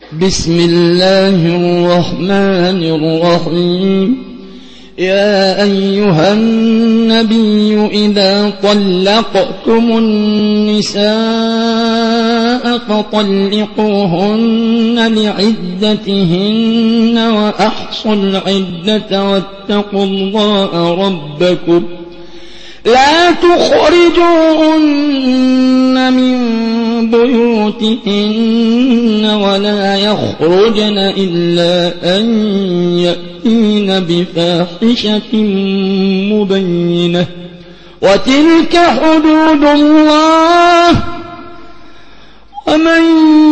بسم الله الرحمن الرحيم. يا أيها النبي إذا طلقتم النساء فطلقوهن لعدتهن وأحصوا العدة واتقوا الله ربكم لا تخرجوهن من بيوتهن ولا يخرجن إلا أن يأتين بفاحشة مبينة وتلك حدود الله ومن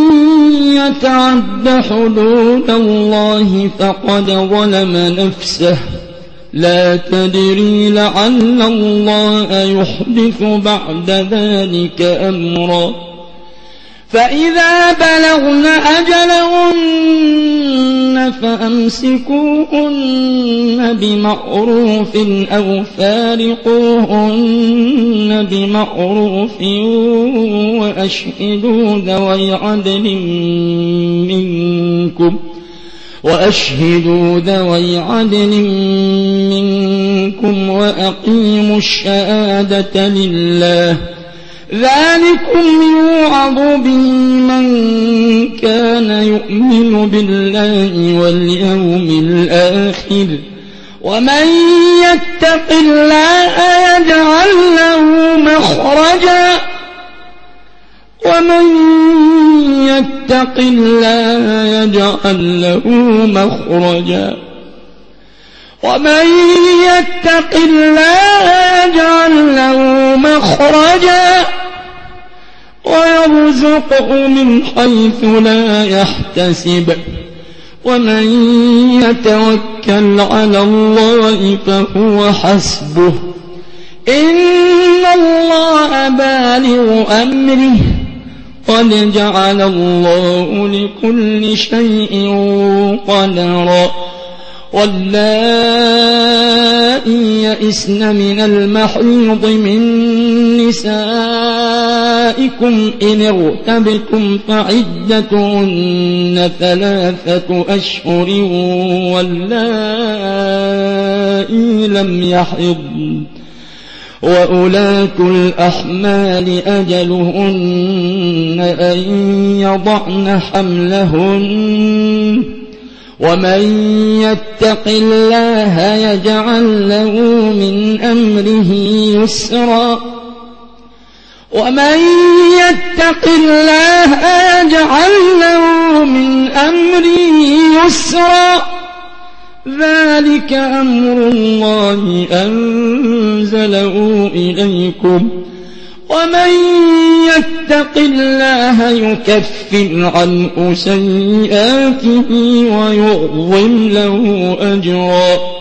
يتعد حدود الله فقد ظلم نفسه لا تدري لعل الله يحدث بعد ذلك أمرا. فإذا بلغن أجلهن فأمسكوهن بمعروف أو فارقوهن بمعروف وأشهدوا ذوي عدل منكم وأقيموا الشهادة لله ذلكم يوعظ به من كان يؤمن بالله واليوم الآخر ومن يتق الله يجعل له مخرجا ويرزقه من حيث لا يحتسب ومن يتوكل على الله فهو حسبه إن الله بالغ أمره قد جعل الله لكل شيء قدرا. واللائي يئسن من المحيض من نسائكم إن ارتبتم فعدتهن 3 أشهر واللائي لم يحضن وأولاة الأحمال أجلهن أن يضعن حملهن ومن يتق الله يجعل له من أمره يسرا ذلك أمر الله أنزله إليكم ومن يتق الله يكفر عنه سيئاته ويعظم له أجرا.